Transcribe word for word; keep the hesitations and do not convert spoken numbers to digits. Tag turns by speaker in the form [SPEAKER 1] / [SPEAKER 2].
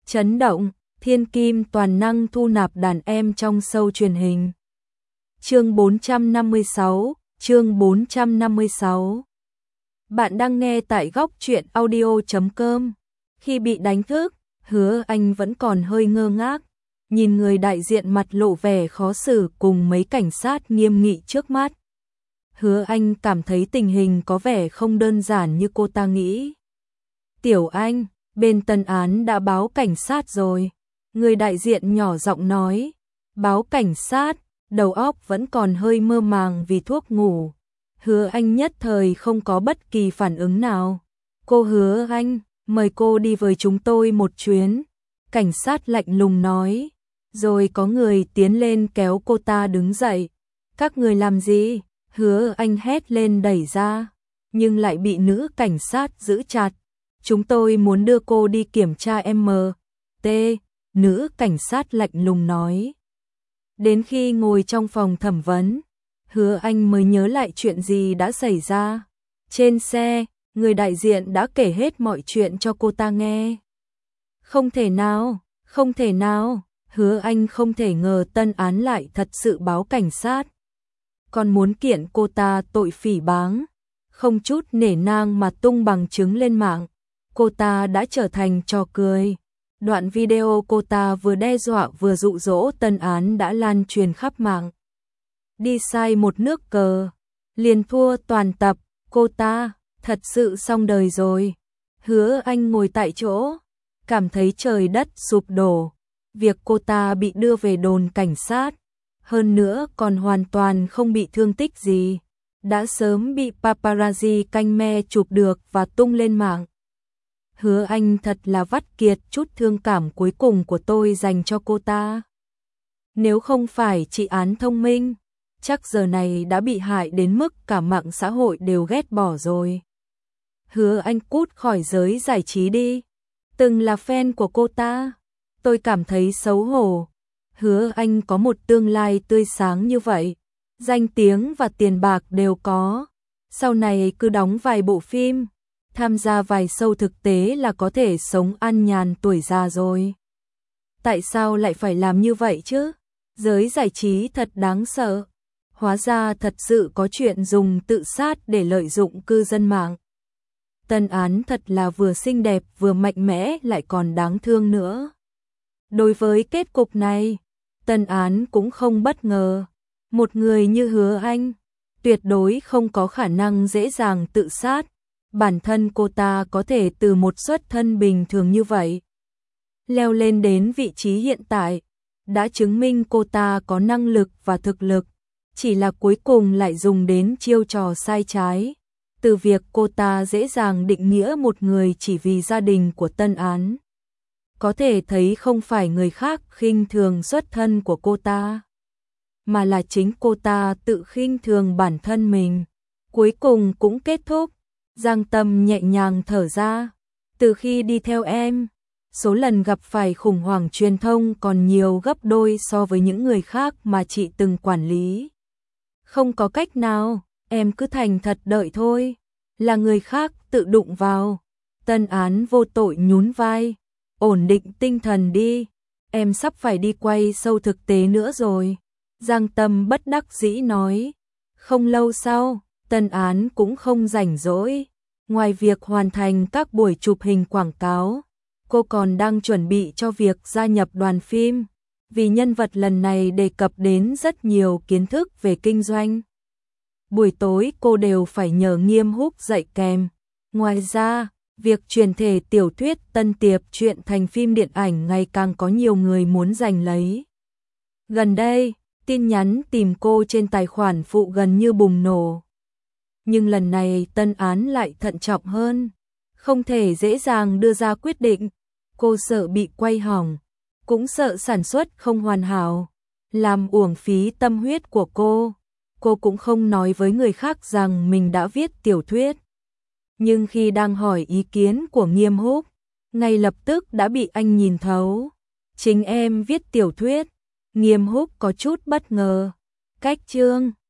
[SPEAKER 1] Chấn động, thiên kim toàn năng thu nạp đàn em trong show truyền hình. Chương bốn trăm năm mươi sáu, chương bốn trăm năm mươi sáu. Bạn đang nghe tại góc truyện audio chấm com. Khi bị đánh thức, Hứa Anh vẫn còn hơi ngơ ngác, nhìn người đại diện mặt lộ vẻ khó xử cùng mấy cảnh sát nghiêm nghị trước mắt. Hứa Anh cảm thấy tình hình có vẻ không đơn giản như cô ta nghĩ. Tiểu Anh, bên Tân Án đã báo cảnh sát rồi. Người đại diện nhỏ giọng nói. Báo cảnh sát, đầu óc vẫn còn hơi mơ màng vì thuốc ngủ. Hứa Anh nhất thời không có bất kỳ phản ứng nào. Cô Hứa Anh, mời cô đi với chúng tôi một chuyến. Cảnh sát lạnh lùng nói. Rồi có người tiến lên kéo cô ta đứng dậy. Các người làm gì? Hứa Anh hét lên đẩy ra, nhưng lại bị nữ cảnh sát giữ chặt. Chúng tôi muốn đưa cô đi kiểm tra em tê, nữ cảnh sát lạnh lùng nói. Đến khi ngồi trong phòng thẩm vấn, Hứa Anh mới nhớ lại chuyện gì đã xảy ra. Trên xe, người đại diện đã kể hết mọi chuyện cho cô ta nghe. Không thể nào, không thể nào, Hứa Anh không thể ngờ Tân Án lại thật sự báo cảnh sát. Còn muốn kiện cô ta tội phỉ báng, không chút nể nang mà tung bằng chứng lên mạng. Cô ta đã trở thành trò cười. Đoạn video cô ta vừa đe dọa vừa dụ dỗ Tân Án đã lan truyền khắp mạng. Đi sai một nước cờ, liền thua toàn tập, cô ta thật sự xong đời rồi. Hứa Anh ngồi tại chỗ, cảm thấy trời đất sụp đổ. Việc cô ta bị đưa về đồn cảnh sát, hơn nữa còn hoàn toàn không bị thương tích gì, đã sớm bị paparazzi canh me chụp được và tung lên mạng. Hứa Anh thật là vắt kiệt chút thương cảm cuối cùng của tôi dành cho cô ta. Nếu không phải chị Án thông minh, chắc giờ này đã bị hại đến mức cả mạng xã hội đều ghét bỏ rồi. Hứa Anh cút khỏi giới giải trí đi. Từng là fan của cô ta, tôi cảm thấy xấu hổ. Hứa Anh có một tương lai tươi sáng như vậy, danh tiếng và tiền bạc đều có. Sau này cứ đóng vài bộ phim, tham gia vài show thực tế là có thể sống an nhàn tuổi già rồi. Tại sao lại phải làm như vậy chứ? Giới giải trí thật đáng sợ. Hóa ra thật sự có chuyện dùng tự sát để lợi dụng cư dân mạng. Tân Án thật là vừa xinh đẹp vừa mạnh mẽ lại còn đáng thương nữa. Đối với kết cục này, Tân Án cũng không bất ngờ. Một người như Hứa Anh, tuyệt đối không có khả năng dễ dàng tự sát. Bản thân cô ta có thể từ một xuất thân bình thường như vậy, leo lên đến vị trí hiện tại, đã chứng minh cô ta có năng lực và thực lực. Chỉ là cuối cùng lại dùng đến chiêu trò sai trái. Từ việc cô ta dễ dàng định nghĩa một người chỉ vì gia đình của Tân Án, có thể thấy không phải người khác khinh thường xuất thân của cô ta, mà là chính cô ta tự khinh thường bản thân mình. Cuối cùng cũng kết thúc. Giang Tâm nhẹ nhàng thở ra. Từ khi đi theo em, số lần gặp phải khủng hoảng truyền thông còn nhiều gấp đôi so với những người khác mà chị từng quản lý. Không có cách nào, em cứ thành thật đợi thôi. Là người khác tự đụng vào. Tân Án vô tội nhún vai. Ổn định tinh thần đi. Em sắp phải đi quay show thực tế nữa rồi. Giang Tâm bất đắc dĩ nói. Không lâu sau, Tân Án cũng không rảnh rỗi. Ngoài việc hoàn thành các buổi chụp hình quảng cáo, cô còn đang chuẩn bị cho việc gia nhập đoàn phim. Vì nhân vật lần này đề cập đến rất nhiều kiến thức về kinh doanh. Buổi tối cô đều phải nhờ Nghiêm Húc dạy kèm. Ngoài ra, việc chuyển thể tiểu thuyết Tân Tiệp truyện thành phim điện ảnh ngày càng có nhiều người muốn giành lấy. Gần đây, tin nhắn tìm cô trên tài khoản phụ gần như bùng nổ. Nhưng lần này Tân Án lại thận trọng hơn, không thể dễ dàng đưa ra quyết định. Cô sợ bị quay hỏng, cũng sợ sản xuất không hoàn hảo, làm uổng phí tâm huyết của cô. Cô cũng không nói với người khác rằng mình đã viết tiểu thuyết. Nhưng khi đang hỏi ý kiến của Nghiêm Húc, ngay lập tức đã bị anh nhìn thấu. Chính em viết tiểu thuyết. Nghiêm Húc có chút bất ngờ. Cách chương